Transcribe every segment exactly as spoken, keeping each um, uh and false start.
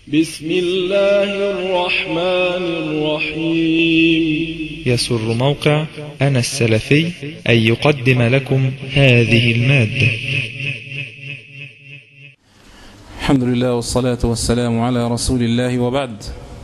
بسم الله الرحمن الرحيم. يسر موقع أنا السلفي أن يقدم لكم هذه المادة. الحمد لله والصلاة والسلام على رسول الله، وبعد.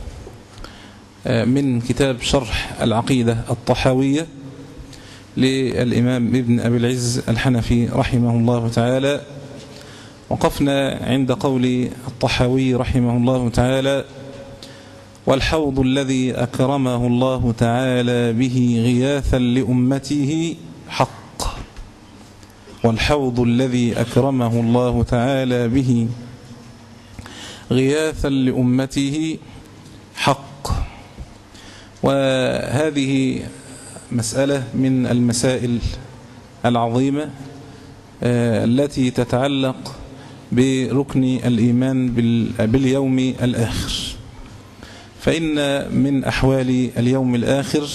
من كتاب شرح العقيدة الطحاوية للإمام ابن أبي العز الحنفي رحمه الله تعالى. وقفنا عند قول الطحاوي رحمه الله تعالى: والحوض الذي أكرمه الله تعالى به غياثا لأمته حق. والحوض الذي أكرمه الله تعالى به غياثا لأمته حق. وهذه مسألة من المسائل العظيمة التي تتعلق بركن الإيمان باليوم الآخر. فإن من أحوال اليوم الآخر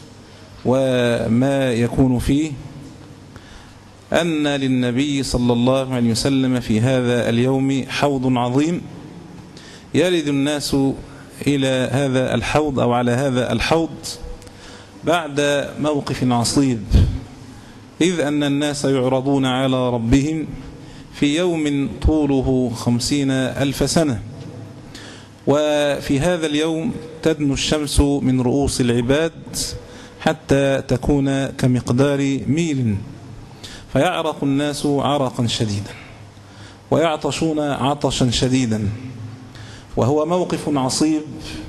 وما يكون فيه أن للنبي صلى الله عليه وسلم في هذا اليوم حوض عظيم، يرد الناس إلى هذا الحوض أو على هذا الحوض بعد موقف عصيب، إذ أن الناس يعرضون على ربهم في يوم طوله خمسين ألف سنة. وفي هذا اليوم تدنو الشمس من رؤوس العباد حتى تكون كمقدار ميل، فيعرق الناس عرقا شديدا ويعطشون عطشا شديدا، وهو موقف عصيب،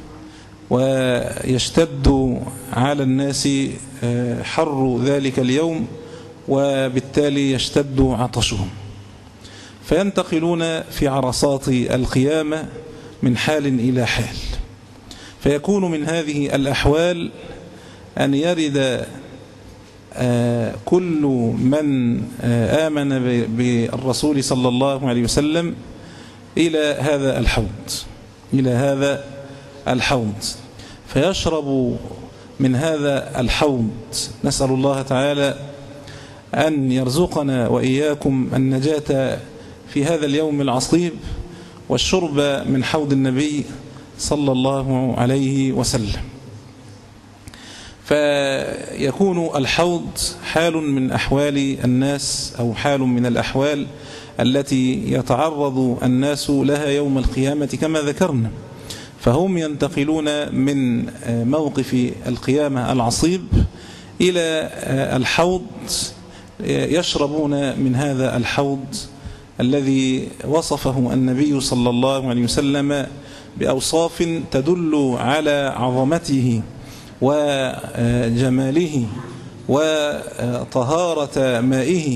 ويشتد على الناس حر ذلك اليوم، وبالتالي يشتد عطشهم، فينتقلون في عرصات القيامة من حال إلى حال. فيكون من هذه الأحوال أن يرد كل من آمن بالرسول صلى الله عليه وسلم إلى هذا الحوض إلى هذا الحوض فيشرب من هذا الحوض. نسأل الله تعالى أن يرزقنا وإياكم النجاة في هذا اليوم العصيب والشرب من حوض النبي صلى الله عليه وسلم. فيكون الحوض حال من أحوال الناس، أو حال من الأحوال التي يتعرض الناس لها يوم القيامة كما ذكرنا. فهم ينتقلون من موقف القيامة العصيب إلى الحوض، يشربون من هذا الحوض الذي وصفه النبي صلى الله عليه وسلم بأوصاف تدل على عظمته وجماله وطهارة مائه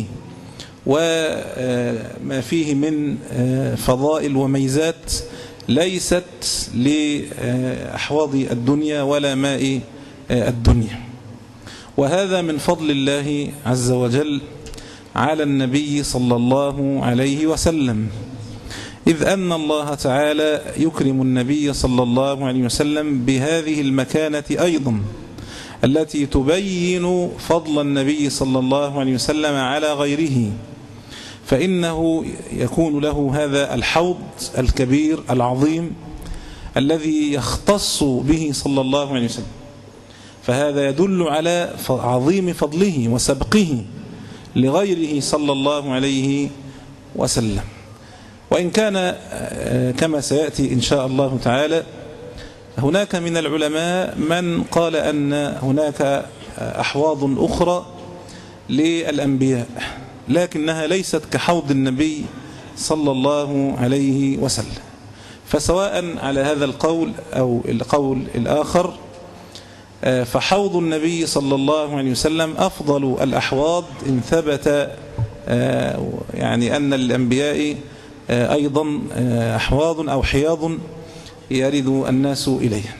وما فيه من فضائل وميزات ليست لأحواض الدنيا ولا ماء الدنيا. وهذا من فضل الله عز وجل على النبي صلى الله عليه وسلم، إذ أن الله تعالى يكرم النبي صلى الله عليه وسلم بهذه المكانة أيضا التي تبين فضل النبي صلى الله عليه وسلم على غيره. فإنه يكون له هذا الحوض الكبير العظيم الذي يختص به صلى الله عليه وسلم، فهذا يدل على عظيم فضله وسبقه لغيره صلى الله عليه وسلم. وإن كان كما سيأتي إن شاء الله تعالى هناك من العلماء من قال أن هناك أحواض أخرى للأنبياء، لكنها ليست كحوض النبي صلى الله عليه وسلم. فسواء على هذا القول أو القول الآخر، فحوض النبي صلى الله عليه وسلم أفضل الأحواض إن ثبت يعني أن للأنبياء أيضا أحواض أو حياض يرد الناس إليه،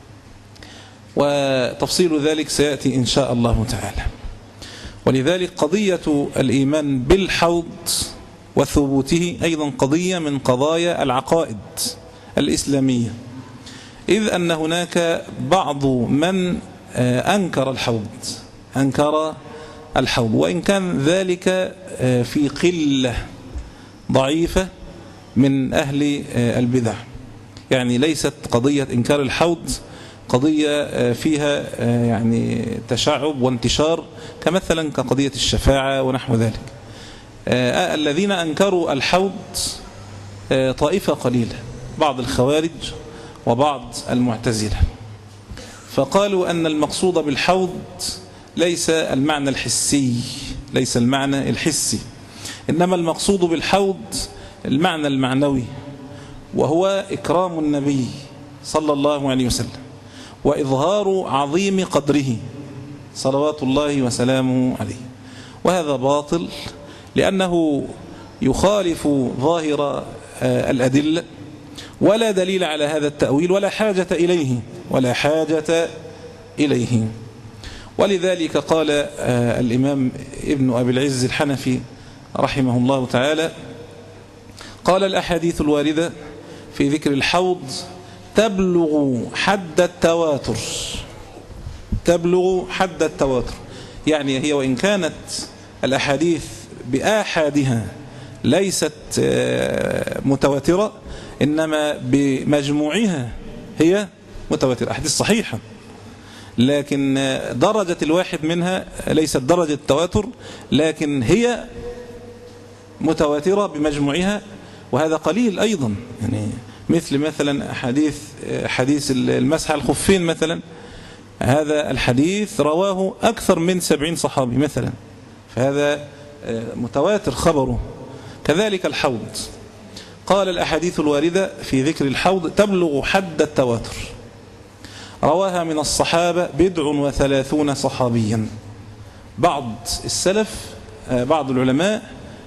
وتفصيل ذلك سيأتي إن شاء الله تعالى. ولذلك قضية الإيمان بالحوض وثبوته أيضا قضية من قضايا العقائد الإسلامية، إذ أن هناك بعض من أنكر الحوض أنكر الحوض وإن كان ذلك في قلة ضعيفة من أهل البدع، يعني ليست قضية إنكار الحوض قضية فيها يعني تشعب وانتشار كمثلا كقضية الشفاعة ونحو ذلك. الذين أنكروا الحوض طائفة قليلة، بعض الخوارج وبعض المعتزلة، فقالوا أن المقصود بالحوض ليس المعنى الحسي، ليس المعنى الحسي، إنما المقصود بالحوض المعنى المعنوي، وهو إكرام النبي صلى الله عليه وسلم وإظهار عظيم قدره صلوات الله وسلامه عليه. وهذا باطل لأنه يخالف ظاهر الأدلة، ولا دليل على هذا التأويل ولا حاجة إليه ولا حاجة إليه. ولذلك قال الإمام ابن أبي العز الحنفي رحمه الله تعالى، قال الأحاديث الواردة في ذكر الحوض تبلغ حد التواتر، تبلغ حد التواتر، يعني هي وإن كانت الأحاديث بآحادها ليست متواترة، إنما بمجموعها هي متواترة، أحاديث صحيحة، لكن درجة الواحد منها ليست درجة التواتر، لكن هي متواترة بمجموعها، وهذا قليل أيضا. يعني مثل مثلا حديث حديث المسح على الخفين مثلا، هذا الحديث رواه أكثر من سبعين صحابي مثلا، فهذا متواتر خبره. كذلك الحوض، قال الأحاديث الواردة في ذكر الحوض تبلغ حد التواتر، رواها من الصحابة بضع وثلاثون صحابيا. بعض السلف بعض العلماء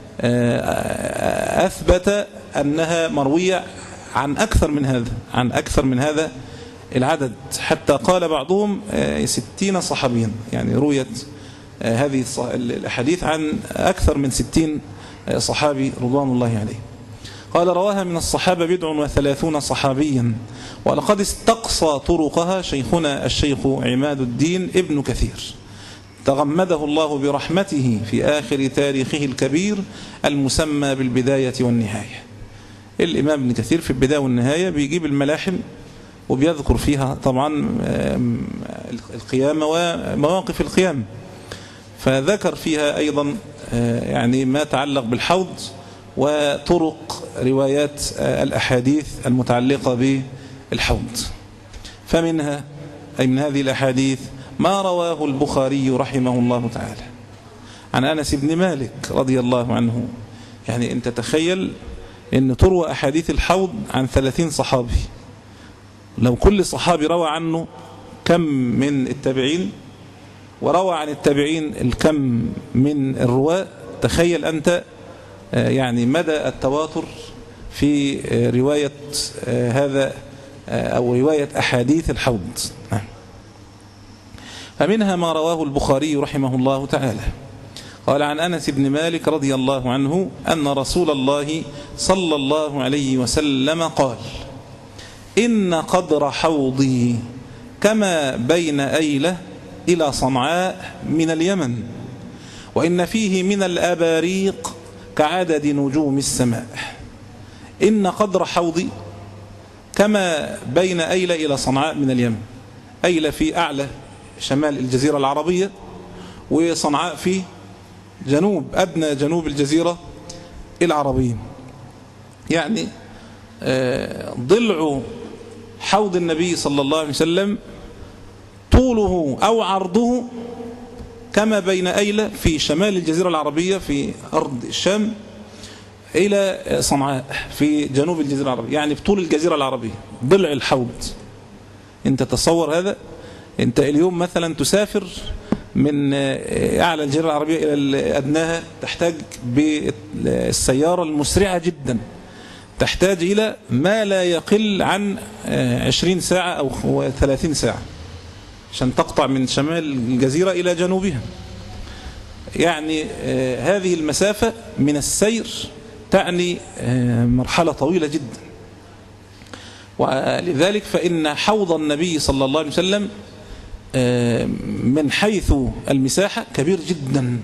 أثبت أنها مروية عن أكثر من هذا عن أكثر من هذا العدد، حتى قال بعضهم ستين صحابيا، يعني رويت هذه الأحاديث عن أكثر من ستين صحابي رضوان الله عليه. قال رواها من الصحابة بضع وثلاثون صحابيا، ولقد استقصى طرقها شيخنا الشيخ عماد الدين ابن كثير تغمده الله برحمته في آخر تاريخه الكبير المسمى بالبداية والنهاية. الإمام ابن كثير في البداية والنهاية بيجيب الملاحم وبيذكر فيها طبعا القيامة ومواقف القيامة، فذكر فيها أيضا يعني ما تعلق بالحوض وطرق روايات الأحاديث المتعلقة بالحوض. فمنها أي من هذه الأحاديث ما رواه البخاري رحمه الله تعالى عن أنس بن مالك رضي الله عنه. يعني أنت تخيل أن تروى أحاديث الحوض عن ثلاثين صحابي، لو كل صحابي روى عنه كم من التابعين، وروى عن التابعين الكم من الرواة، تخيل أنت يعني مدى التواتر في رواية هذا أو رواية أحاديث الحوض. فمنها ما رواه البخاري رحمه الله تعالى، قال عن أنس بن مالك رضي الله عنه أن رسول الله صلى الله عليه وسلم قال: إن قدر حوضي كما بين أيلة إلى صنعاء من اليمن، وإن فيه من الأباريق كعدد نجوم السماء. إن قدر حوضي كما بين أيلة إلى صنعاء من اليمن، أيلة في أعلى شمال الجزيرة العربية، وصنعاء في جنوب أدنى جنوب الجزيرة العربية. يعني ضلع حوض النبي صلى الله عليه وسلم طوله أو عرضه كما بين أيلة في شمال الجزيرة العربية في أرض الشام إلى صنعاء في جنوب الجزيرة العربية، يعني بطول الجزيرة العربية ضلع الحوض. انت تصور هذا، انت اليوم مثلا تسافر من أعلى الجزيرة العربية إلى أدناها، تحتاج بالسيارة المسرعة جدا، تحتاج إلى ما لا يقل عن عشرين ساعة أو ثلاثين ساعة عشان تقطع من شمال الجزيرة إلى جنوبها. يعني هذه المسافة من السير تعني مرحلة طويلة جدا. ولذلك فإن حوض النبي صلى الله عليه وسلم من حيث المساحة كبير جدا،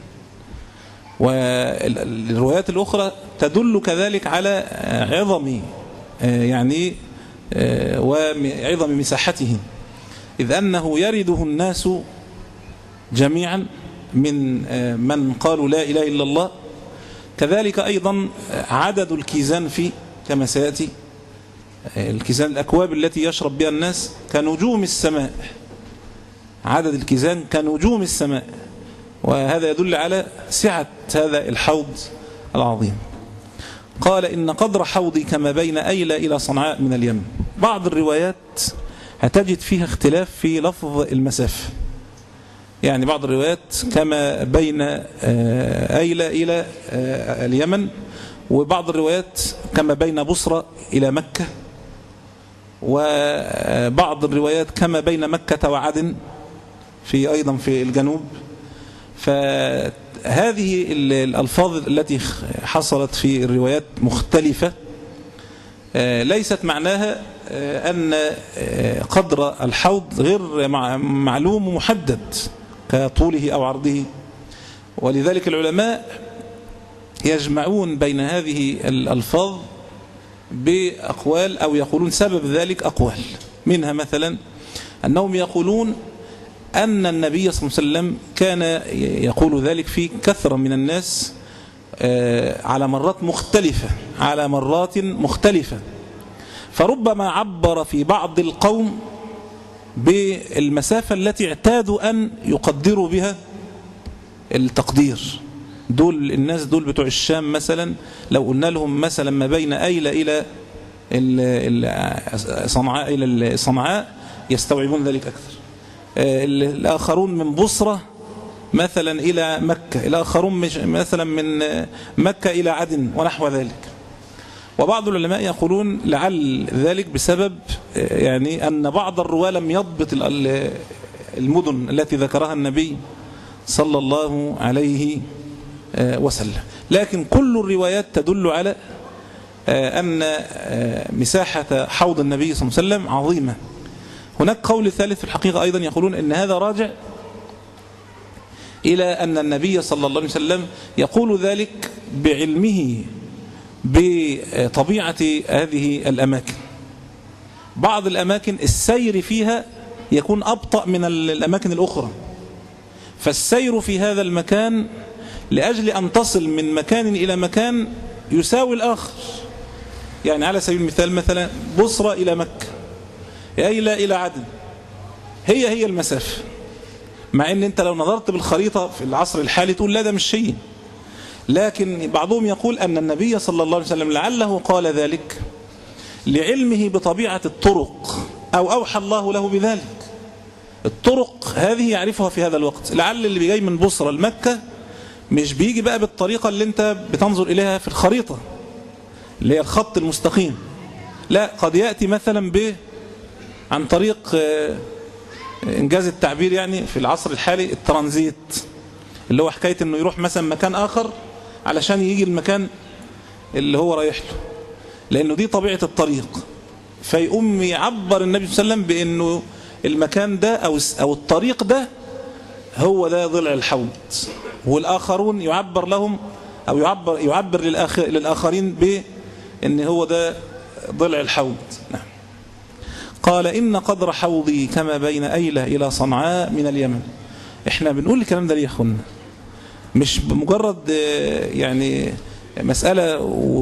والروايات الأخرى تدل كذلك على عظم يعني وعظم مساحته، إذ أنه يرده الناس جميعا من من قالوا لا إله إلا الله. كذلك أيضا عدد الكيزان فيه كما سيأتي، الكيزان الأكواب التي يشرب بها الناس كنجوم السماء، عدد الكيزان كنجوم السماء، وهذا يدل على سعة هذا الحوض العظيم. قال إن قدر حوضي كما بين أيلة إلى صنعاء من اليمن. بعض الروايات هتجد فيها اختلاف في لفظ المسافة، يعني بعض الروايات كما بين أيلة إلى اليمن، وبعض الروايات كما بين بصرة إلى مكة، وبعض الروايات كما بين مكة وعدن في أيضا في الجنوب. فهذه الألفاظ التي حصلت في الروايات مختلفة، ليست معناها أن قدر الحوض غير معلوم ومحدد كطوله أو عرضه. ولذلك العلماء يجمعون بين هذه الألفاظ بأقوال، أو يقولون سبب ذلك أقوال، منها مثلا أنهم يقولون أن النبي صلى الله عليه وسلم كان يقول ذلك في كثرة من الناس على مرات مختلفة على مرات مختلفة فربما عبر في بعض القوم بالمسافة التي اعتادوا أن يقدروا بها التقدير. دول الناس دول بتوع الشام مثلا، لو قلنا لهم مثلا ما بين أيلة إلى صنعاء إلى صنعاء يستوعبون ذلك أكثر. الآخرون من بصرة مثلا إلى مكة، الآخرون مثلا من مكة إلى عدن ونحو ذلك. وبعض العلماء يقولون لعل ذلك بسبب يعني أن بعض الرواة لم يضبط المدن التي ذكرها النبي صلى الله عليه وسلم. لكن كل الروايات تدل على أن مساحة حوض النبي صلى الله عليه وسلم عظيمة. هناك قول ثالث في الحقيقة أيضا، يقولون أن هذا راجع إلى أن النبي صلى الله عليه وسلم يقول ذلك بعلمه بطبيعة هذه الأماكن. بعض الأماكن السير فيها يكون أبطأ من الأماكن الأخرى، فالسير في هذا المكان لأجل أن تصل من مكان إلى مكان يساوي الآخر. يعني على سبيل المثال مثلا بصرة إلى مكة، أيلة إلى عدن، هي هي المسافة، مع أن أنت لو نظرت بالخريطة في العصر الحالي تقول لا ده مش شيء. لكن بعضهم يقول أن النبي صلى الله عليه وسلم لعله قال ذلك لعلمه بطبيعة الطرق، أو أوحى الله له بذلك. الطرق هذه يعرفها في هذا الوقت. لعل اللي بيجي من بصرة لمكة مش بيجي بقى بالطريقة اللي انت بتنظر إليها في الخريطة اللي هي الخط المستقيم، لا، قد يأتي مثلا ب عن طريق إنجاز التعبير يعني في العصر الحالي الترانزيت، اللي هو حكاية انه يروح مثلا مكان آخر علشان يجي المكان اللي هو رايح له، لأنه دي طبيعة الطريق. فيقوم يعبر النبي صلى الله عليه وسلم بأنه المكان ده أو أو الطريق ده هو ده ضلع الحوض، والآخرون يعبر لهم أو يعبر يعبر للآخر للآخرين بأن هو ده ضلع الحوض. نعم. قال إن قدر حوضي كما بين أيلة إلى صنعاء من اليمن. إحنا بنقول الكلام ده ليه يا أخونا؟ مش بمجرد يعني مسألة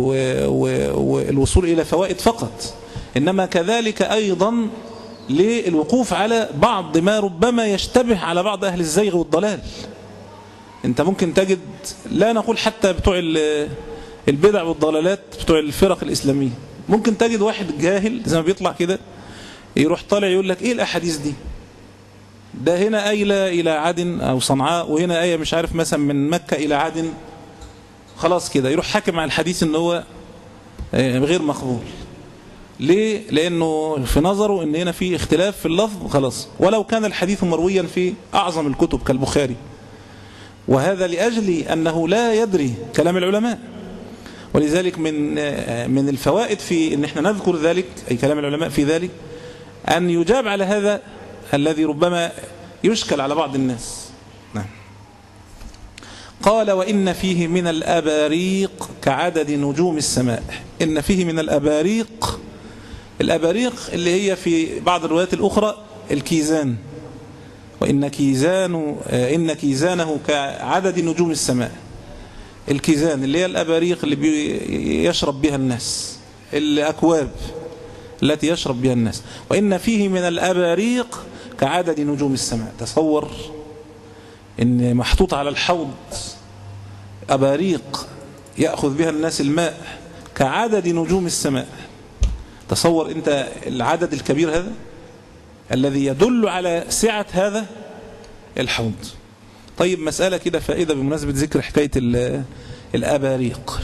والوصول إلى فوائد فقط، إنما كذلك أيضا للوقوف على بعض ما ربما يشتبه على بعض أهل الزيغ والضلال. أنت ممكن تجد، لا نقول حتى بتوع البدع والضلالات بتوع الفرق الإسلامية، ممكن تجد واحد جاهل زي ما بيطلع كده يروح طالع يقول لك إيه الأحاديث دي؟ ده هنا أيلة إلى عدن أو صنعاء، وهنا آية مش عارف مثلا من مكة إلى عدن، خلاص كده يروح حاكم على الحديث إن هو غير مقبول. ليه؟ لأنه في نظره إن هنا في اختلاف في اللفظ خلاص، ولو كان الحديث مرويا في أعظم الكتب كالبخاري. وهذا لأجل أنه لا يدري كلام العلماء. ولذلك من من الفوائد في إن احنا نذكر ذلك أي كلام العلماء في ذلك، أن يجاب على هذا الذي ربما يشكل على بعض الناس. نعم. قال وإن فيه من الأباريق كعدد نجوم السماء. إن فيه من الأباريق الأباريق اللي هي في بعض الروايات الأخرى الكيزان، وإن كيزان إن كيزانه كعدد نجوم السماء. الكيزان اللي هي الأباريق اللي يشرب بها الناس، الأكواب التي يشرب بها الناس. وإن فيه من الأباريق كعدد نجوم السماء. تصور إن محطوط على الحوض أباريق يأخذ بها الناس الماء كعدد نجوم السماء. تصور أنت العدد الكبير هذا الذي يدل على سعة هذا الحوض. طيب مسألة كده فائدة بمناسبة ذكر حكاية الأباريق.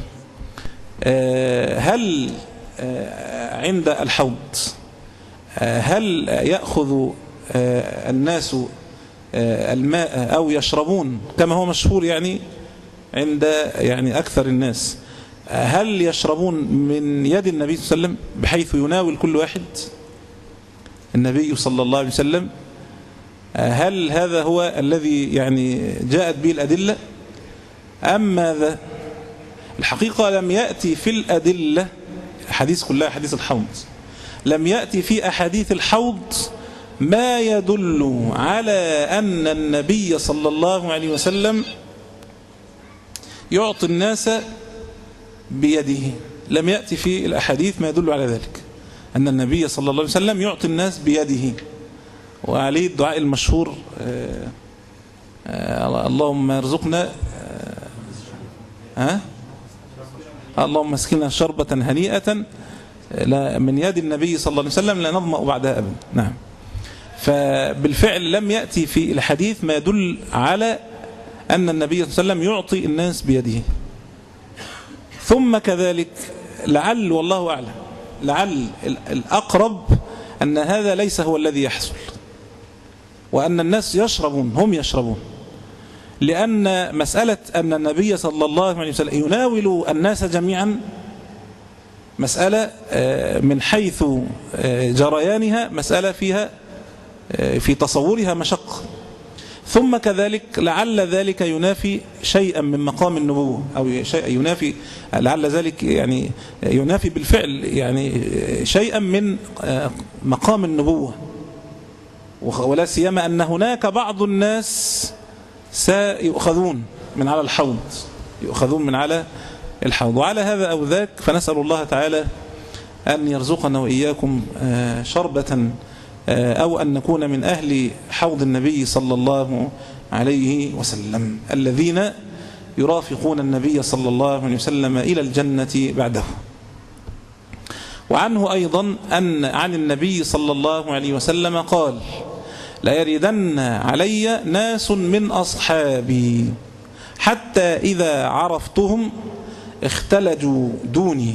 هل عند الحوض هل يأخذ الناس الماء أو يشربون كما هو مشهور يعني عند يعني أكثر الناس، هل يشربون من يد النبي صلى الله عليه وسلم بحيث يناول كل واحد النبي صلى الله عليه وسلم؟ هل هذا هو الذي يعني جاءت به الأدلة أم ماذا؟ الحقيقة لم يأتي في الأدلة، حديث كلها حديث الحوض، لم يأتي في أحاديث الحوض ما يدل على أن النبي صلى الله عليه وسلم يعطي الناس بيده. لم يأتي في الأحاديث ما يدل على ذلك، أن النبي صلى الله عليه وسلم يعطي الناس بيده. وعليه الدعاء المشهور آآ آآ اللهم ارزقنا ها اللهم اسقنا شربة هنيئة من يد النبي صلى الله عليه وسلم لا نظمأ بعدها أبدا. نعم. فبالفعل لم يأتي في الحديث ما يدل على أن النبي صلى الله عليه وسلم يعطي الناس بيده. ثم كذلك لعل والله أعلم لعل الأقرب أن هذا ليس هو الذي يحصل، وأن الناس يشربون هم يشربون، لأن مسألة أن النبي صلى الله عليه وسلم يناول الناس جميعا مسألة من حيث جريانها مسألة فيها في تصورها مشقة. ثم كذلك لعل ذلك ينافي شيئا من مقام النبوة، أو شيء ينافي لعل ذلك يعني ينافي بالفعل يعني شيئا من مقام النبوة، ولا سيما أن هناك بعض الناس سيؤخذون من على الحوض يؤخذون من على الحوض. وعلى هذا أو ذاك فنسأل الله تعالى أن يرزقنا وإياكم شربة أو أن نكون من أهل حوض النبي صلى الله عليه وسلم الذين يرافقون النبي صلى الله عليه وسلم إلى الجنة بعده. وعنه أيضا أن عن النبي صلى الله عليه وسلم قال: لا يردن علي ناس من أصحابي حتى إذا عرفتهم اختلجوا دوني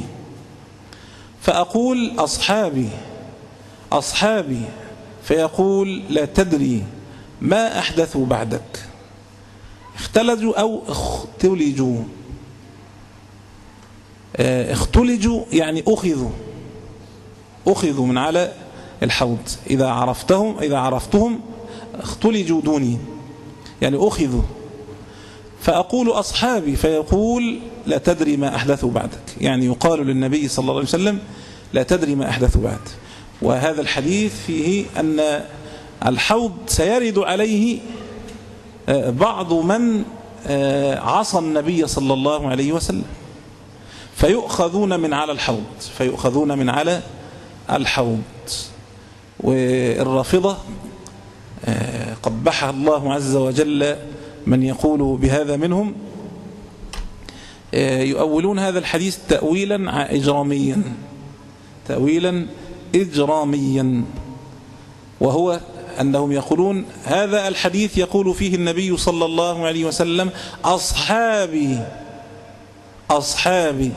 فأقول أصحابي أصحابي فيقول لا تدري ما أحدثوا بعدك. اختلجوا أو اختلجوا اختلجوا يعني أخذوا أخذوا من على الحوض. إذا عرفتهم إذا عرفتهم اختلجوا دوني يعني أخذوا. فأقول أصحابي فيقول لا تدري ما أحدثوا بعدك، يعني يقال للنبي صلى الله عليه وسلم لا تدري ما أحدثوا بعد. وهذا الحديث فيه أن الحوض سيرد عليه بعض من عصى النبي صلى الله عليه وسلم فيؤخذون من على الحوض فيؤخذون من على الحوض. والرافضة قبحها الله عز وجل من يقول بهذا منهم يؤولون هذا الحديث تأويلا إجراميا تأويلا إجراميا وهو أنهم يقولون هذا الحديث يقول فيه النبي صلى الله عليه وسلم أصحابي أصحابي.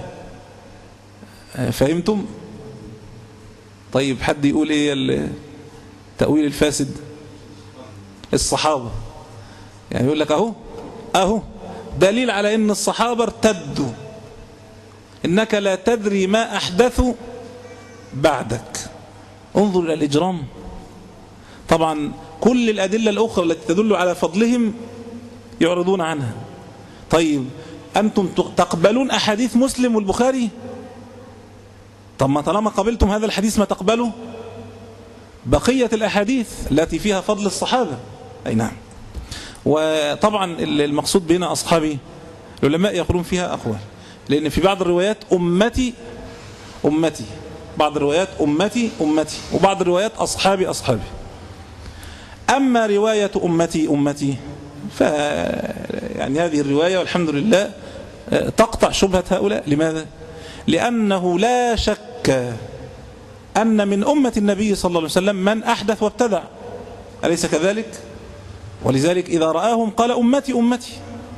فهمتم؟ طيب حد يقول إيه التأويل الفاسد؟ الصحابة. يعني يقول لك أهو أهو دليل على أن الصحابة ارتدوا، إنك لا تدري ما أحدثوا بعدك. انظر إلى الإجرام. طبعا كل الأدلة الأخرى التي تدل على فضلهم يعرضون عنها. طيب أنتم تقبلون أحاديث مسلم والبخاري؟ طب ما طالما قبلتم هذا الحديث ما تقبلوا بقية الأحاديث التي فيها فضل الصحابة. أي نعم. وطبعا المقصود بين أصحابي العلماء يقولون فيها أقوال، لأن في بعض الروايات أمتي أمتي، بعض الروايات أمتي أمتي، وبعض الروايات أصحابي أصحابي. أما رواية أمتي أمتي ف يعني هذه الرواية والحمد لله تقطع شبهة هؤلاء. لماذا؟ لأنه لا شك أن من أمة النبي صلى الله عليه وسلم من أحدث وابتدع، أليس كذلك؟ ولذلك إذا رآهم قال أمتي أمتي.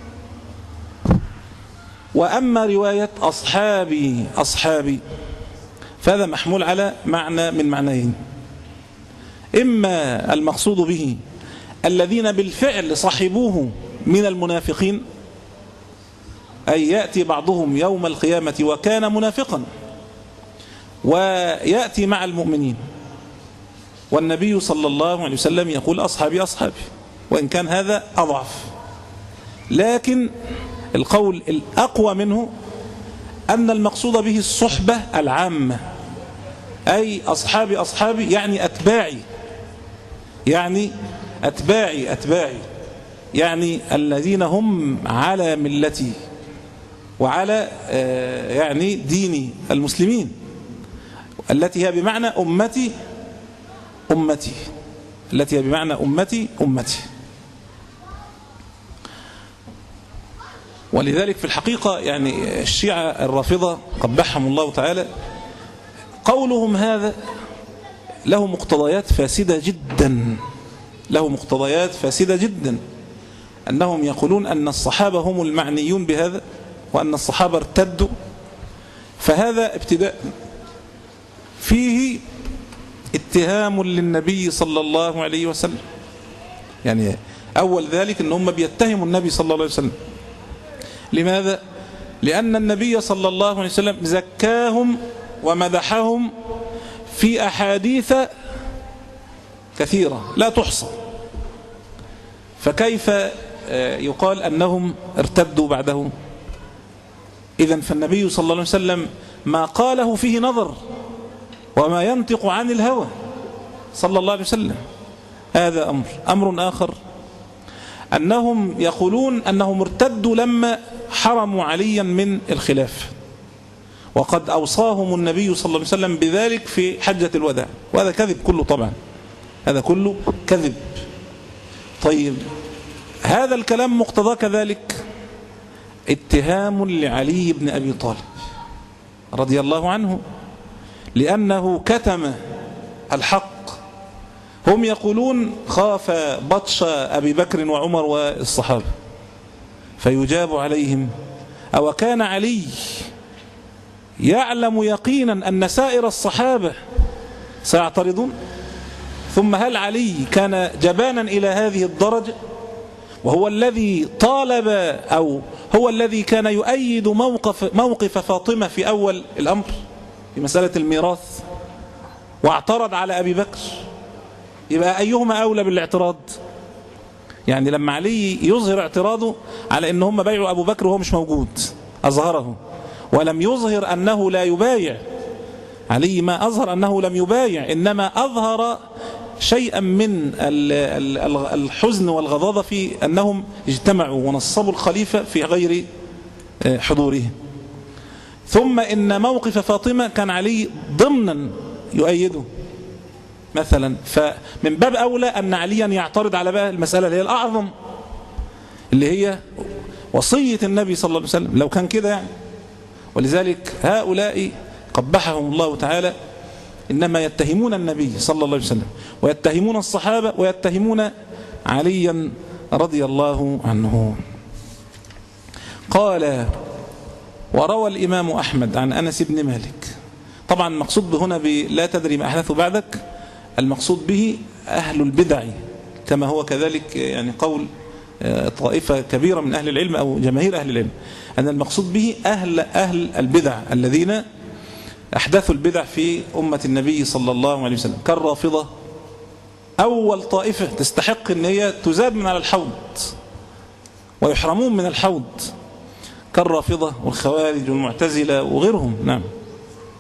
وأما رواية أصحابي أصحابي فهذا محمول على معنى من معنيين، إما المقصود به الذين بالفعل صحبوه من المنافقين، أي يأتي بعضهم يوم القيامة وكان منافقا ويأتي مع المؤمنين، والنبي صلى الله عليه وسلم يقول أصحابي أصحابي، وإن كان هذا أضعف. لكن القول الأقوى منه أن المقصود به الصحبة العامة، أي أصحابي أصحابي يعني أتباعي، يعني أتباعي أتباعي يعني الذين هم على ملتي وعلى يعني دين المسلمين، التي هي بمعنى أمتي أمتي، التي هي بمعنى أمتي أمتي. ولذلك في الحقيقة يعني الشيعة الرافضة قبحهم الله تعالى قولهم هذا له مقتضيات فاسدة جدا، له مقتضيات فاسدة جدا، أنهم يقولون أن الصحابة هم المعنيون بهذا وأن الصحابة ارتدوا. فهذا ابتداء فيه اتهام للنبي صلى الله عليه وسلم، يعني أول ذلك أن هم بيتهموا النبي صلى الله عليه وسلم. لماذا؟ لأن النبي صلى الله عليه وسلم زكاهم ومدحهم في أحاديث كثيرة لا تحصى، فكيف يقال أنهم ارتدوا بعده؟ إذن فالنبي صلى الله عليه وسلم ما قاله فيه نظر وما ينطق عن الهوى صلى الله عليه وسلم. هذا أمر. أمر آخر أنهم يقولون أنهم ارتدوا لما حرموا عليا من الخلاف، وقد أوصاهم النبي صلى الله عليه وسلم بذلك في حجة الوداع، وهذا كذب كله طبعا، هذا كله كذب. طيب هذا الكلام مقتضى كذلك اتهام لعلي بن أبي طالب رضي الله عنه، لأنه كتم الحق. هم يقولون خاف بطش أبي بكر وعمر والصحابة، فيجاب عليهم أو كان علي يعلم يقينا أن سائر الصحابة سيعترضون؟ ثم هل علي كان جبانا إلى هذه الدرجة، وهو الذي طالب أو هو الذي كان يؤيد موقف, موقف فاطمة في أول الأمر في مسألة الميراث واعترض على أبي بكر؟ يبقى أيهما أولى بالاعتراض؟ يعني لما علي يظهر اعتراضه على أن هم بايعوا أبو بكر وهو مش موجود أظهره، ولم يظهر أنه لا يبايع. علي ما أظهر أنه لم يبايع، إنما أظهر شيئا من الحزن والغضاضة في أنهم اجتمعوا ونصبوا الخليفة في غير حضوره. ثم إن موقف فاطمة كان علي ضمنا يؤيده مثلا، فمن باب أولى أن عليا يعترض على بقى المسألة اللي هي الأعظم، اللي هي وصية النبي صلى الله عليه وسلم، لو كان كده يعني. ولذلك هؤلاء قبحهم الله تعالى إنما يتهمون النبي صلى الله عليه وسلم ويتهمون الصحابة ويتهمون عليا رضي الله عنه. قال وروى الإمام أحمد عن أنس بن مالك. طبعا المقصود هنا لا تدري ما أحدث بعدك، المقصود به أهل البدع، كما هو كذلك يعني قول طائفة كبيرة من أهل العلم أو جماهير أهل العلم، أن المقصود به أهل, أهل البدع الذين أحدثوا البدع في أمة النبي صلى الله عليه وسلم، كالرافضة أول طائفة تستحق أن هي تزاد من على الحوض ويحرمون من الحوض، كالرافضة والخوارج والمعتزلة وغيرهم. نعم.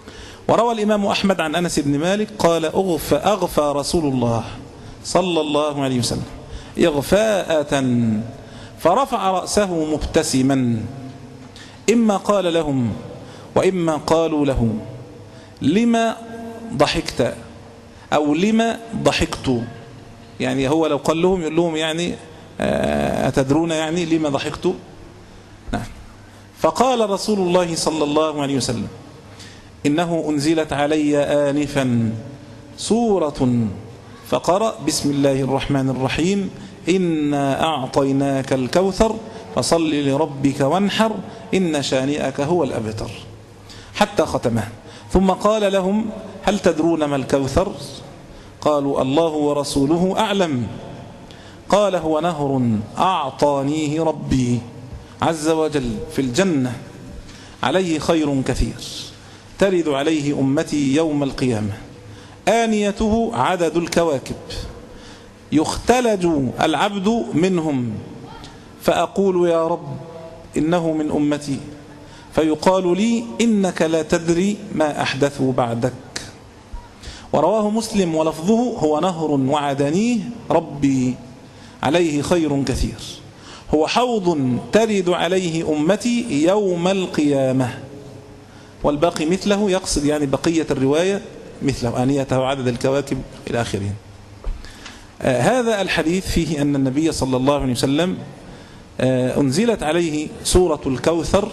وروى الإمام أحمد عن أنس بن مالك قال أغفى, أغفى رسول الله صلى الله عليه وسلم إغفاءة فرفع رأسه مبتسما، إما قال لهم وإما قالوا له لما ضحكت أو لما ضحكت، يعني هو لو قال لهم يقول لهم يعني أتدرون يعني لما ضحكت؟ نعم. فقال رسول الله صلى الله عليه وسلم إنه أنزلت علي آنفا سورة فقرأ بسم الله الرحمن الرحيم إنا أعطيناك الكوثر فصل لربك وانحر إن شانئك هو الأبتر، حتى ختمه. ثم قال لهم هل تدرون ما الكوثر؟ قالوا الله ورسوله أعلم. قال هو نهر أعطانيه ربي عز وجل في الجنة عليه خير كثير ترد عليه أمتي يوم القيامة، آنيته عدد الكواكب، يختلج العبد منهم فأقول يا رب إنه من أمتي، فيقال لي إنك لا تدري ما أحدثوا بعدك. ورواه مسلم ولفظه هو نهر وعدنيه ربي عليه خير كثير، هو حوض ترد عليه أمتي يوم القيامة. والباقي مثله، يقصد يعني بقية الرواية مثله، آنيته وعدد الكواكب إلى آخره. آه هذا الحديث فيه أن النبي صلى الله عليه وسلم آه أنزلت عليه سورة الكوثر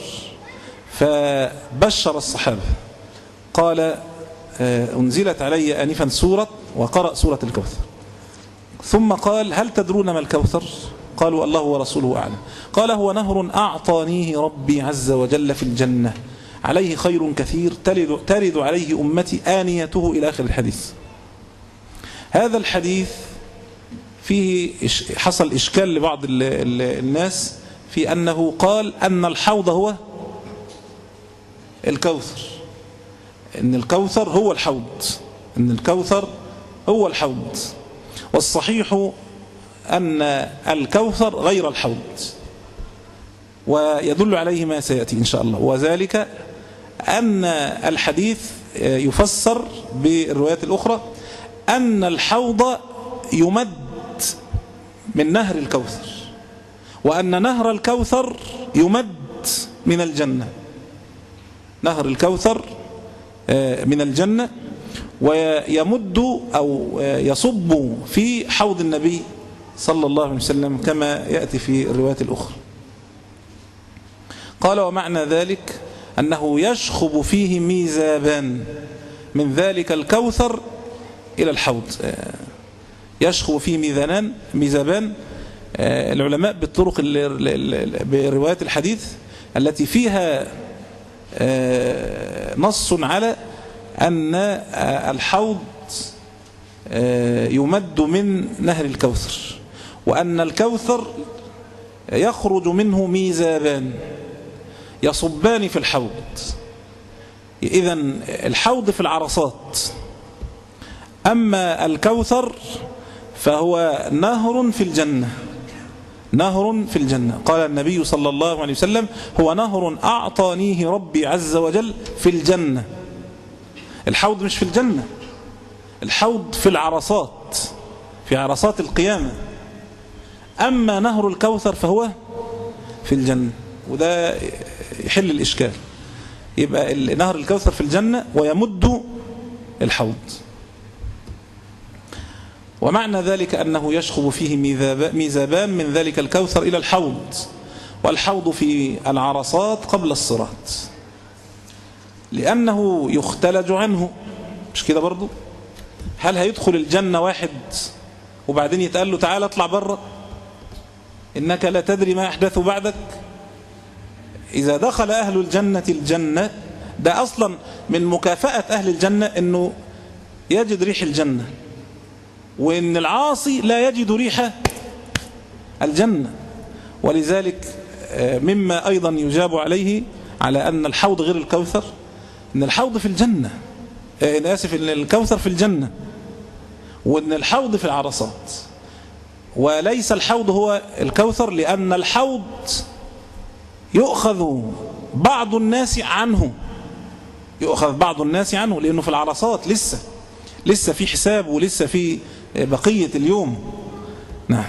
فبشر الصحابة، قال آه أنزلت علي آنفا سورة، وقرأ سورة الكوثر، ثم قال هل تدرون ما الكوثر؟ قالوا الله ورسوله أعلم. قال هو نهر أعطانيه ربي عز وجل في الجنة عليه خير كثير ترد, ترد عليه أمتي آنيته إلى آخر الحديث. هذا الحديث فيه حصل إشكال لبعض الناس في أنه قال أن الحوض هو الكوثر، أن الكوثر هو الحوض، أن الكوثر هو الحوض، والصحيح أن الكوثر غير الحوض، ويدل عليه ما سيأتي إن شاء الله. وذلك أن الحديث يفسر بالروايات الأخرى أن الحوض يمد من نهر الكوثر، وأن نهر الكوثر يمد من الجنة، نهر الكوثر من الجنة، ويمد أو يصب في حوض النبي صلى الله عليه وسلم كما يأتي في الروايات الأخرى. قال ومعنى ذلك أنه يشخب فيه ميزابان من ذلك الكوثر إلى الحوض، يشخب فيه ميزانان ميزابان. العلماء بالطرق بروايات الحديث التي فيها نص على أن الحوض يمد من نهر الكوثر، وأن الكوثر يخرج منه ميزابان يصبان في الحوض. إذن الحوض في العرصات، أما الكوثر فهو نهر في الجنة، نهر في الجنة. قال النبي صلى الله عليه وسلم هو نهر أعطانيه ربي عز وجل في الجنة. الحوض مش في الجنة، الحوض في العرصات، في عرصات القيامة. أما نهر الكوثر فهو في الجنة، وده يحل الإشكال. يبقى نهر الكوثر في الجنة ويمد الحوض. ومعنى ذلك أنه يشخب فيه ميزابان من ذلك الكوثر إلى الحوض، والحوض في العرصات قبل الصراط، لأنه يختلج عنه. مش كده برضو؟ هل هيدخل الجنة واحد وبعدين يتقال له تعالى اطلع بره إنك لا تدري ما أحدث بعدك؟ إذا دخل أهل الجنة الجنة، ده أصلا من مكافأة أهل الجنة أنه يجد ريح الجنة، وإن العاصي لا يجد ريح الجنة. ولذلك مما أيضا يجاب عليه على أن الحوض غير الكوثر، أن الحوض في الجنة، أنا آسف، أن الكوثر في الجنة، وأن الحوض في العرصات، وليس الحوض هو الكوثر، لأن الحوض يؤخذ بعض الناس عنه يؤخذ بعض الناس عنه، لأنه في العرصات لسه لسه في حساب ولسه في بقية اليوم. نعم.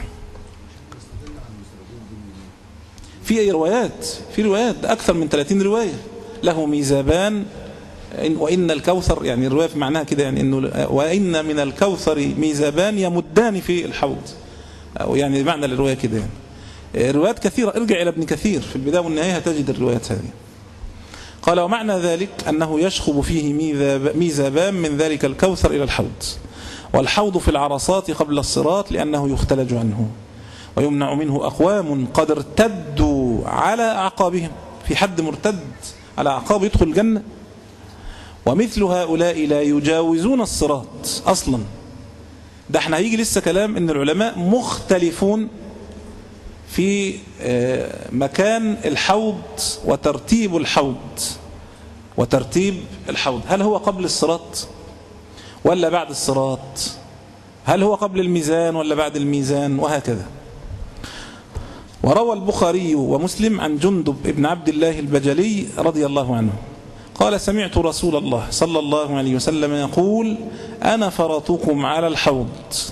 في أي روايات في روايات أكثر من ثلاثين رواية له ميزابان وإن الكوثر، يعني الرواية في معناها كده، يعني إنه وإن من الكوثر ميزابان يمدان في الحوض، أو يعني معنى الرواية كده يعني. روايات كثيرة، ارجع إلى ابن كثير في البداية والنهاية تجد الروايات هذه. قال ومعنى ذلك أنه يشخب فيه ميزابان من ذلك الكوثر إلى الحوض، والحوض في العرصات قبل الصراط لأنه يختلج عنه ويمنع منه أقوام قد ارتدوا على أعقابهم. في حد مرتد على أعقابه يدخل الجنة؟ ومثل هؤلاء لا يجاوزون الصراط أصلا. ده احنا هيجي لسه كلام ان العلماء مختلفون في مكان الحوض وترتيب الحوض وترتيب الحوض هل هو قبل الصراط ولا بعد الصراط؟ هل هو قبل الميزان ولا بعد الميزان؟ وهكذا. وروى البخاري ومسلم عن جندب ابن عبد الله البجلي رضي الله عنه قال سمعت رسول الله صلى الله عليه وسلم يقول أنا فرطكم على الحوض.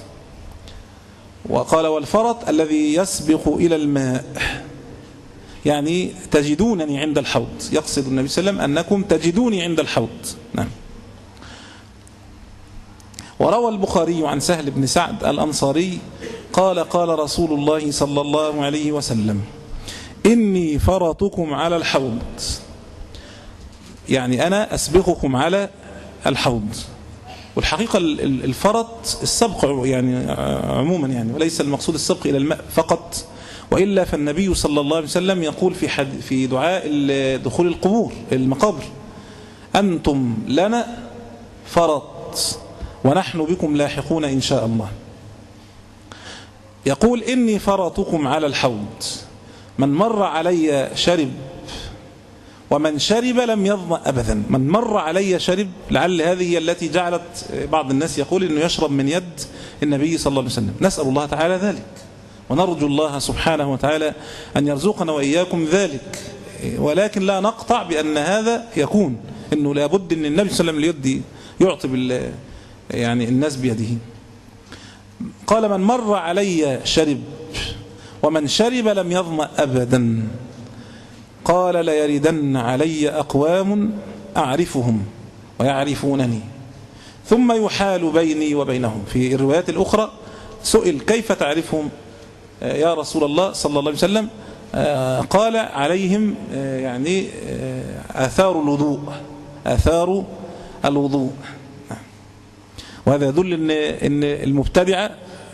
وقال والفرط الذي يسبق إلى الماء، يعني تجدونني عند الحوض، يقصد النبي صلى الله عليه وسلم أنكم تجدوني عند الحوض. نعم. وروى البخاري عن سهل بن سعد الأنصاري قال قال رسول الله صلى الله عليه وسلم إني فرطكم على الحوض، يعني أنا أسبقكم على الحوض. والحقيقة الفرط السبق يعني عموما، يعني وليس المقصود السبق إلى الماء فقط، وإلا فالنبي صلى الله عليه وسلم يقول في حد في دعاء دخول القبور المقابر أنتم لنا فرط ونحن بكم لاحقون إن شاء الله. يقول إني فرطكم على الحوض، من مر علي شرب ومن شرب لم يظمأ أبدا. من مر علي شرب، لعل هذه هي التي جعلت بعض الناس يقول إنه يشرب من يد النبي صلى الله عليه وسلم. نسأل الله تعالى ذلك، ونرجو الله سبحانه وتعالى أن يرزقنا وإياكم ذلك، ولكن لا نقطع بأن هذا يكون، إنه لابد أن النبي صلى الله عليه وسلم يعطي يعني الناس بيده. قال من مر علي شرب ومن شرب لم يظمأ أبدا. قال ليردن علي أقوام أعرفهم ويعرفونني ثم يحال بيني وبينهم. في الروايات الأخرى سئل كيف تعرفهم يا رسول الله صلى الله عليه وسلم؟ قال عليهم يعني آثار الوضوء آثار الوضوء. وهذا يدل إن إن المبتدعة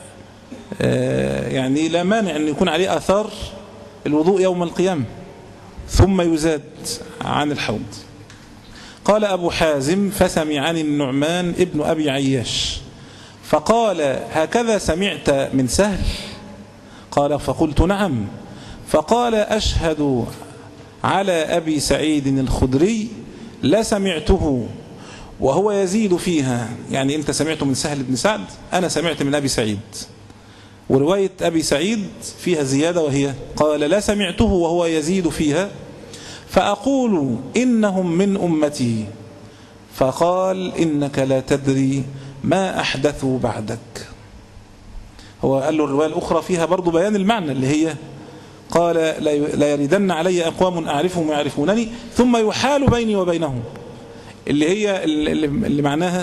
يعني لا مانع أن يكون عليه آثار الوضوء يوم القيامة ثم يزاد عن الحوض. قال أبو حازم فسمعني النعمان ابن أبي عياش فقال هكذا سمعت من سهل؟ قال فقلت نعم. فقال أشهد على أبي سعيد الخدري لسمعته وهو يزيد فيها. يعني أنت سمعت من سهل بن سعد، أنا سمعت من أبي سعيد. ورواية أبي سعيد فيها زيادة وهي قال لا سمعته وهو يزيد فيها فأقول إنهم من أمتي. فقال إنك لا تدري ما أحدثوا بعدك. هو قال له الرواية الأخرى فيها برضو بيان المعنى اللي هي قال لا يردن علي أقوام أعرفهم ويعرفونني ثم يحال بيني وبينهم، اللي هي اللي معناها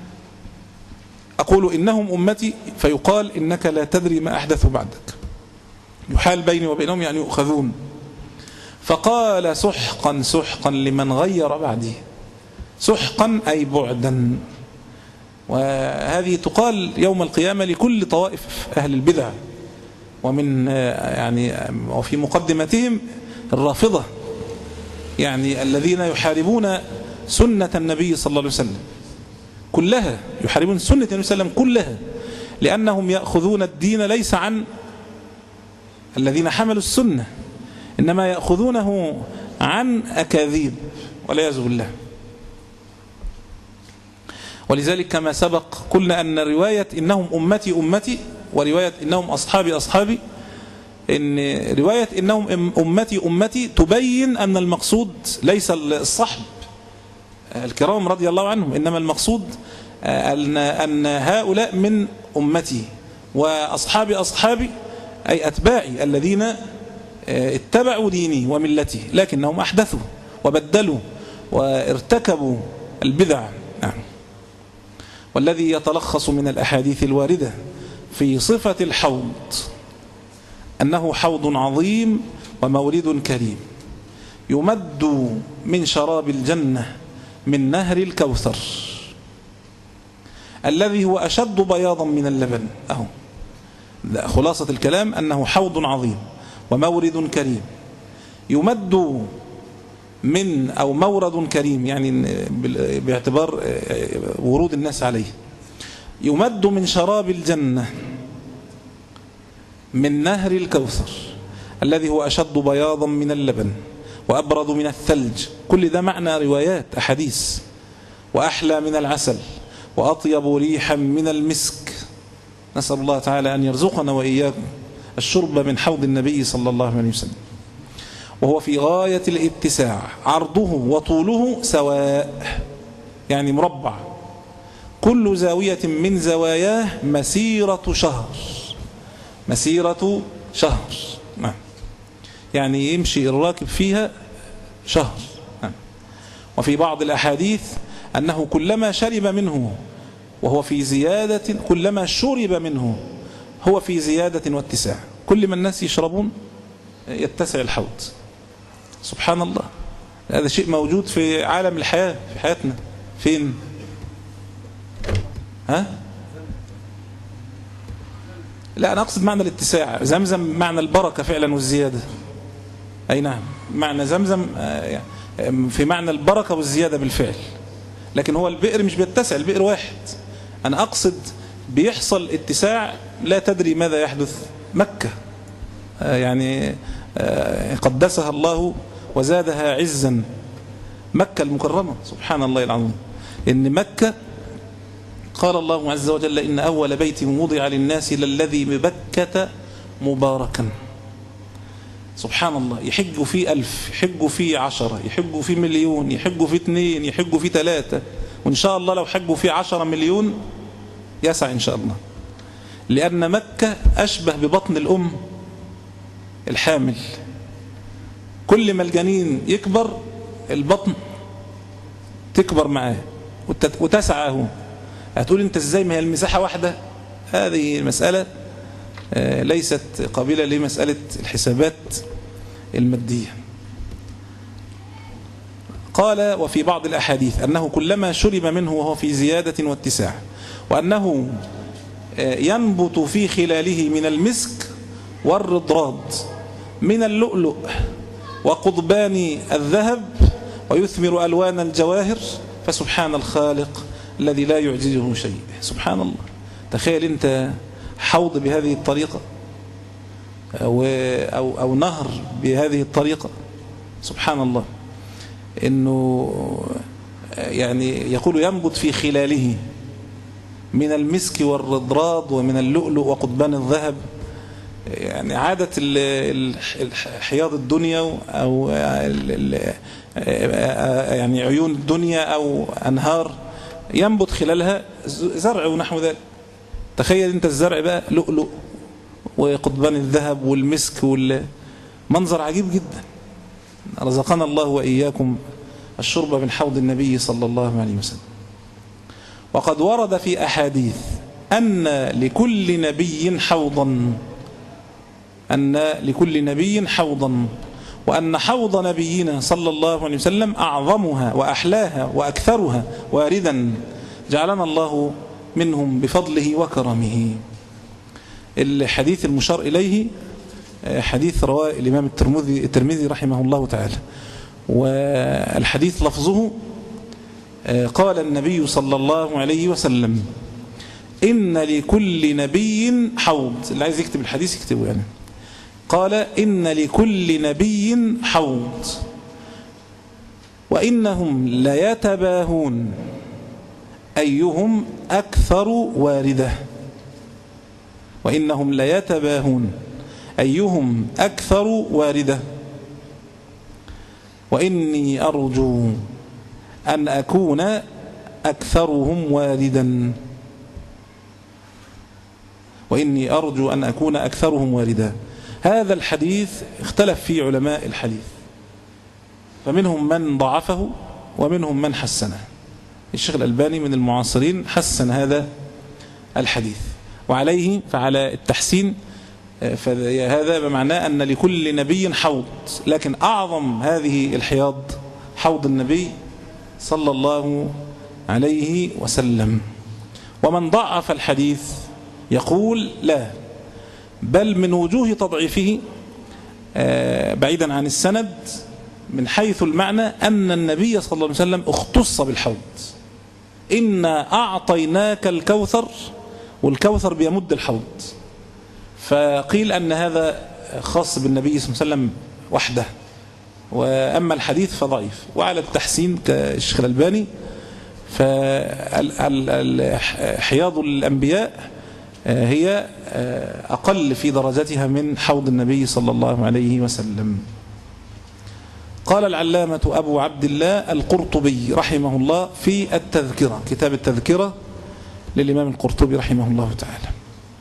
أقول إنهم أمتي فيقال إنك لا تدري ما أحدثوا بعدك. يحال بيني وبينهم يعني يؤخذون. فقال سحقا سحقا لمن غير بعدي. سحقا أي بعدا. وهذه تقال يوم القيامة لكل طوائف أهل البدع، ومن يعني وفي مقدمتهم الرافضة، يعني الذين يحاربون سنة النبي صلى الله عليه وسلم كلها، يحاربون سنة النبي صلى الله عليه وسلم كلها، لأنهم يأخذون الدين ليس عن الذين حملوا السنة، إنما يأخذونه عن أكاذيب والعياذ بالله. ولذلك كما سبق قلنا أن رواية إنهم أمتي أمتي ورواية إنهم أصحابي أصحابي، إن رواية إنهم أمتي أمتي تبين أن المقصود ليس الصحب الكرام رضي الله عنهم، إنما المقصود أن, أن هؤلاء من أمتي وأصحابي أصحابي أي أتباعي الذين اتبعوا ديني وملتي، لكنهم أحدثوا وبدلوا وارتكبوا البدع. نعم. والذي يتلخص من الأحاديث الواردة في صفة الحوض أنه حوض عظيم ومورد كريم يمد من شراب الجنة من نهر الكوثر الذي هو أشد بياضا من اللبن. أهو خلاصة الكلام أنه حوض عظيم ومورد كريم يمد من أو مورد كريم، يعني باعتبار ورود الناس عليه، يمد من شراب الجنة من نهر الكوثر الذي هو أشد بياضا من اللبن وأبرد من الثلج. كل ده معنى روايات أحاديث. وأحلى من العسل وأطيب ريحا من المسك. نسأل الله تعالى أن يرزقنا وإياكم الشرب من حوض النبي صلى الله عليه وسلم. وهو في غاية الاتساع، عرضه وطوله سواء، يعني مربع، كل زاوية من زواياه مسيرة شهر، مسيرة شهر. نعم. يعني يمشي الراكب فيها شهر. نعم. وفي بعض الأحاديث أنه كلما شرب منه وهو في زيادة، كلما شرب منه هو في زيادة واتساع. كل ما الناس يشربون يتسع الحوض. سبحان الله، هذا شيء موجود في عالم الحياة، في حياتنا. فين؟ ها؟ لا، أنا أقصد معنى الاتساع. زمزم معنى البركة فعلا والزيادة. أي نعم، معنى زمزم في معنى البركة والزيادة بالفعل. لكن هو البئر مش بيتسع، البئر واحد. أنا أقصد بيحصل اتساع لا تدري ماذا يحدث. مكة يعني قدسها الله وزادها عزا، مكة المكرمة، سبحان الله العظيم. إن مكة قال الله عز وجل إن أول بيت وضع للناس للذي ببكة مباركا. سبحان الله، يحجوا فيه ألف، يحجوا فيه عشرة، يحجوا فيه مليون، يحجوا فيه اثنين، يحجوا فيه ثلاثة، وإن شاء الله لو حجوا فيه عشرة مليون يسع إن شاء الله. لأن مكة أشبه ببطن الأم الحامل، كل ما الجنين يكبر البطن تكبر معاه وتسعه. هتقول انت ازاي، ما هي المساحة واحدة؟ هذه المسألة ليست قابلة لمسألة الحسابات المادية. قال وفي بعض الأحاديث أنه كلما شرب منه وهو في زيادة واتساع، وأنه ينبت في خلاله من المسك والرضراد من اللؤلؤ وقضبان الذهب ويثمر ألوان الجواهر. فسبحان الخالق الذي لا يعجزه شيء. سبحان الله. تخيل أنت حوض بهذه الطريقة أو, أو, أو نهر بهذه الطريقة. سبحان الله. إنه يعني يقول ينبت في خلاله من المسك والرضراد ومن اللؤلؤ وقضبان الذهب. يعني عادة حياض الدنيا أو يعني عيون الدنيا أو أنهار ينبت خلالها زرع ونحو ذلك. تخيل أنت الزرع بقى لؤلؤ وقضبان الذهب والمسك والمنظر عجيب جدا. رزقنا الله وإياكم الشرب من حوض النبي صلى الله عليه وسلم. وقد ورد في أحاديث أن لكل نبي حوضا، أن لكل نبي حوضا، وأن حوض نبينا صلى الله عليه وسلم أعظمها وأحلاها وأكثرها واردا، جعلنا الله منهم بفضله وكرمه. الحديث المشار إليه حديث رواه الإمام الترمذي الترمذي رحمه الله تعالى، والحديث لفظه قال النبي صلى الله عليه وسلم إن لكل نبي حوض. اللي عايز يكتب الحديث يكتبه يعني. قال إن لكل نبي حوض وإنهم ليتباهون أيهم أكثر واردة، وإنهم ليتباهون أيهم أكثر واردة، وإني أرجو أن أكون أكثرهم واردا وإني أرجو أن أكون أكثرهم واردا. هذا الحديث اختلف فيه علماء الحديث، فمنهم من ضعفه ومنهم من حسنه. الشيخ الألباني من المعاصرين حسن هذا الحديث، وعليه فعلى التحسين فهذا بمعناه أن لكل نبي حوض، لكن أعظم هذه الحياض حوض النبي صلى الله عليه وسلم. ومن ضعف الحديث يقول لا، بل من وجوه تضعيفه بعيدا عن السند من حيث المعنى أن النبي صلى الله عليه وسلم اختص بالحوض. إنا أعطيناك الكوثر، والكوثر بيمد الحوض، فقيل أن هذا خاص بالنبي صلى الله عليه وسلم وحده، وأما الحديث فضعيف. وعلى التحسين كالشيخ الألباني فحياض الأنبياء هي أقل في درجتها من حوض النبي صلى الله عليه وسلم. قال العلامة أبو عبد الله القرطبي رحمه الله في التذكرة، كتاب التذكرة للإمام القرطبي رحمه الله تعالى،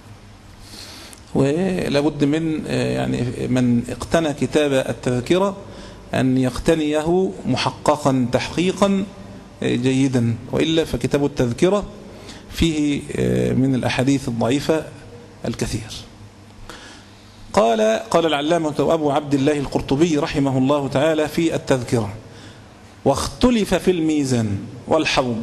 ولابد من يعني من اقتنى كتاب التذكرة أن يقتنيه محققا تحقيقا جيدا، وإلا فكتاب التذكرة فيه من الأحاديث الضعيفة الكثير. قال قال العلامة أبو عبد الله القرطبي رحمه الله تعالى في التذكرة: واختلف في الميزان والحوض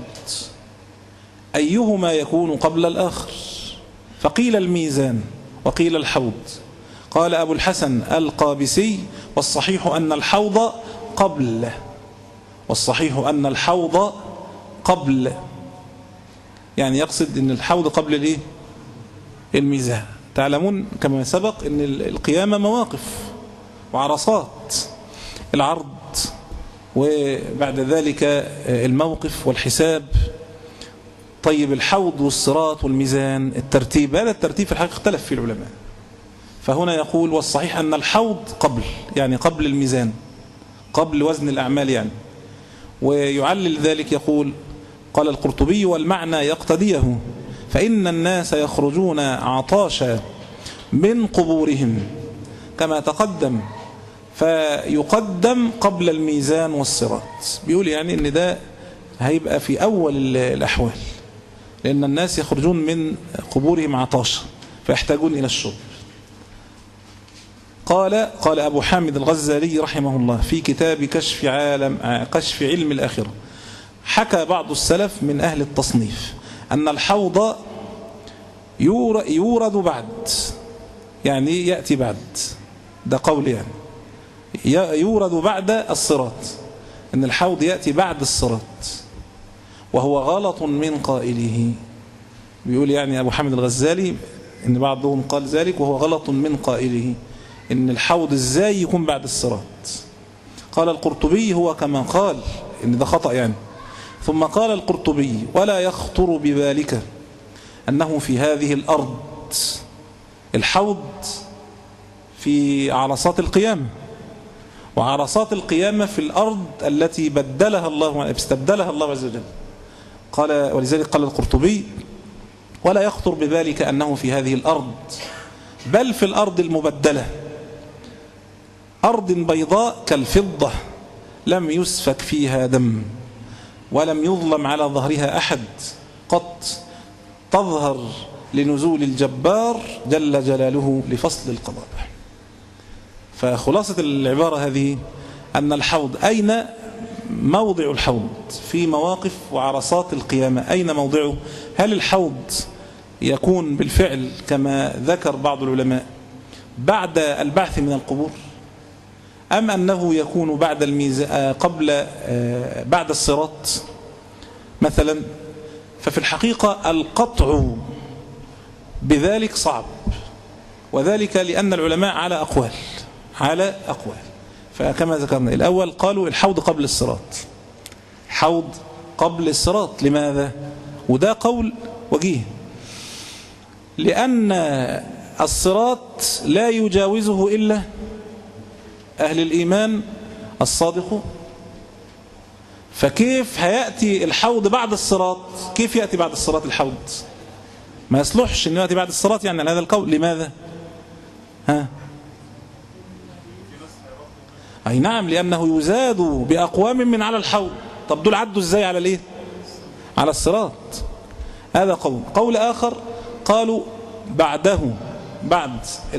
أيهما يكون قبل الآخر، فقيل الميزان وقيل الحوض. قال أبو الحسن القابسي: والصحيح أن الحوض قبل، والصحيح أن الحوض قبل، يعني يقصد أن الحوض قبل الإيه؟ الميزان. تعلمون كما سبق أن القيامة مواقف وعرصات، العرض وبعد ذلك الموقف والحساب. طيب الحوض والصراط والميزان الترتيب، هذا الترتيب في الحقيقة اختلف فيه العلماء، فهنا يقول والصحيح أن الحوض قبل، يعني قبل الميزان، قبل وزن الأعمال يعني. ويعلل ذلك يقول قال القرطبي: والمعنى يقتضيه، فإن الناس يخرجون عطاشا من قبورهم كما تقدم، فيقدم قبل الميزان والصراط. بيقول يعني ان ده هيبقى في أول الأحوال، لأن الناس يخرجون من قبورهم عطاشا فيحتاجون إلى الشرب. قال قال أبو حامد الغزالي رحمه الله في كتاب كشف عالم كشف علم الآخرة: حكى بعض السلف من أهل التصنيف أن الحوض يورد بعد، يعني يأتي بعد، ده قول يعني يورد بعد الصراط، أن الحوض يأتي بعد الصراط، وهو غلط من قائله. بيقول يعني أبو حامد الغزالي إن بعضهم قال ذلك، وهو غلط من قائله، إن الحوض إزاي يكون بعد الصراط. قال القرطبي: هو كما قال، إن ده خطأ يعني. ثم قال القرطبي: ولا يخطر ببالك أنه في هذه الأرض، الحوض في عرصات القيامة، وعرصات القيامة في الأرض التي بدلها الله استبدلها الله عز وجل. قال ولذلك قال القرطبي: ولا يخطر ببالك أنه في هذه الأرض، بل في الأرض المبدلة، أرض بيضاء كالفضة لم يسفك فيها دم ولم يظلم على ظهرها أحد قط، تظهر لنزول الجبار جل جلاله لفصل القضاء. فخلاصة العبارة هذه أن الحوض، أين موضع الحوض في مواقف وعرصات القيامة؟ أين موضعه؟ هل الحوض يكون بالفعل كما ذكر بعض العلماء بعد البعث من القبور، أم أنه يكون بعد الميزان قبل بعد الصراط مثلا؟ ففي الحقيقة القطع بذلك صعب، وذلك لأن العلماء على أقوال على أقوال فكما ذكرنا الأول قالوا الحوض قبل الصراط، حوض قبل الصراط. لماذا؟ وده قول وجيه، لأن الصراط لا يجاوزه إلا أهل الإيمان الصادق، فكيف هيأتي الحوض بعد الصراط؟ كيف يأتي بعد الصراط الحوض؟ ما يصلحش أن يأتي بعد الصراط يعني على هذا القول. لماذا؟ ها؟ أي نعم، لأنه يزاد بأقوام من على الحوض. طب دول عدوا إزاي على الإيه؟ على الصراط. هذا قول. قول آخر قالوا بعده، بعد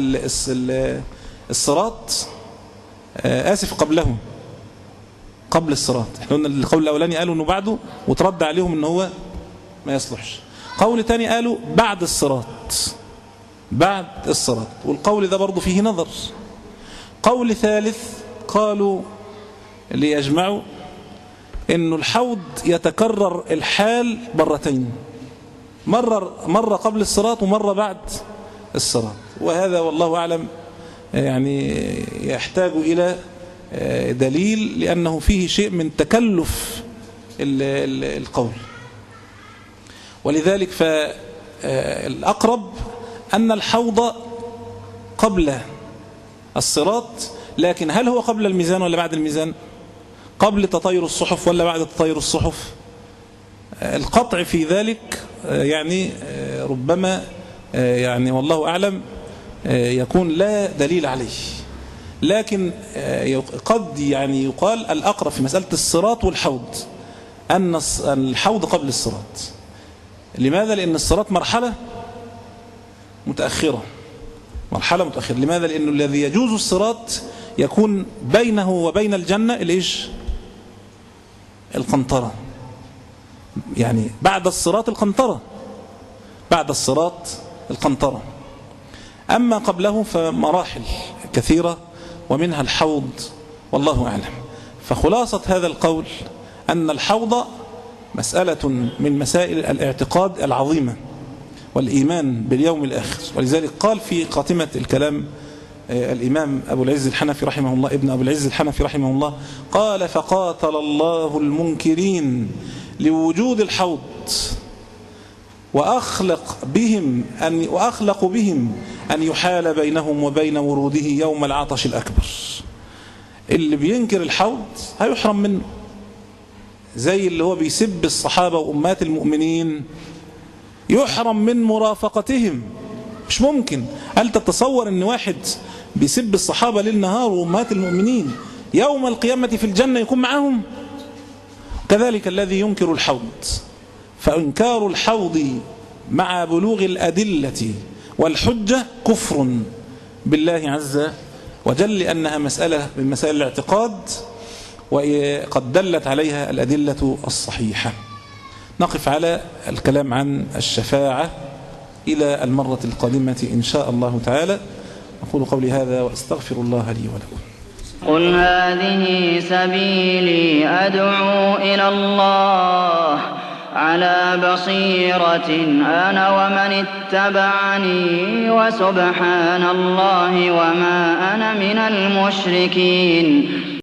الصراط، آسف قبله، قبل الصراط. احنا قلنا القول الأولاني قالوا أنه بعده وترد عليهم أنه هو ما يصلحش. قول تاني قالوا بعد الصراط، بعد الصراط، والقول ده برضو فيه نظر. قول ثالث قالوا ليجمعوا أنه الحوض يتكرر الحال مرتين، مرة, مرة قبل الصراط ومرة بعد الصراط. وهذا والله أعلم يعني يحتاج إلى دليل، لأنه فيه شيء من تكلف القول. ولذلك فالأقرب أن الحوض قبل الصراط، لكن هل هو قبل الميزان ولا بعد الميزان؟ قبل تطير الصحف ولا بعد تطير الصحف؟ القطع في ذلك يعني ربما يعني والله أعلم يكون لا دليل عليه، لكن قد يعني يقال الأقرب في مسألة الصراط والحوض أن الحوض قبل الصراط. لماذا؟ لأن الصراط مرحلة متأخرة، مرحلة متأخرة. لماذا؟ لأنه الذي يجوز الصراط يكون بينه وبين الجنة الإيش؟ القنطرة، يعني بعد الصراط القنطرة، بعد الصراط القنطرة. أما قبله فمراحل كثيرة ومنها الحوض والله أعلم. فخلاصة هذا القول أن الحوض مسألة من مسائل الاعتقاد العظيمة والإيمان باليوم الآخر. ولذلك قال في خاتمة الكلام الإمام أبو العز الحنفي رحمه الله، ابن أبو العز الحنفي رحمه الله، قال فقاتل الله المنكرين لوجود الحوض وأخلق بهم أن وأخلق بهم أن يحال بينهم وبين وروده يوم العطش الأكبر. اللي بينكر الحوض هيحرم منه، زي اللي هو بيسب الصحابة وأمات المؤمنين يحرم من مرافقتهم. مش ممكن. هل تتصور أن واحد بيسب الصحابة ليل نهار وأمات المؤمنين يوم القيامة في الجنة يكون معهم؟ كذلك الذي ينكر الحوض، فإنكار الحوض مع بلوغ الأدلة والحجة كفر بالله عز وجل، لأنها مسألة من مسائل الاعتقاد وقد دلت عليها الأدلة الصحيحة. نقف على الكلام عن الشفاعة إلى المرة القادمة إن شاء الله تعالى. أقول قولي هذا وأستغفر الله لي ولكم. قل هذه سبيلي أدعو إلى الله على بصيرة أنا ومن اتبعني وسبحان الله وما أنا من المشركين.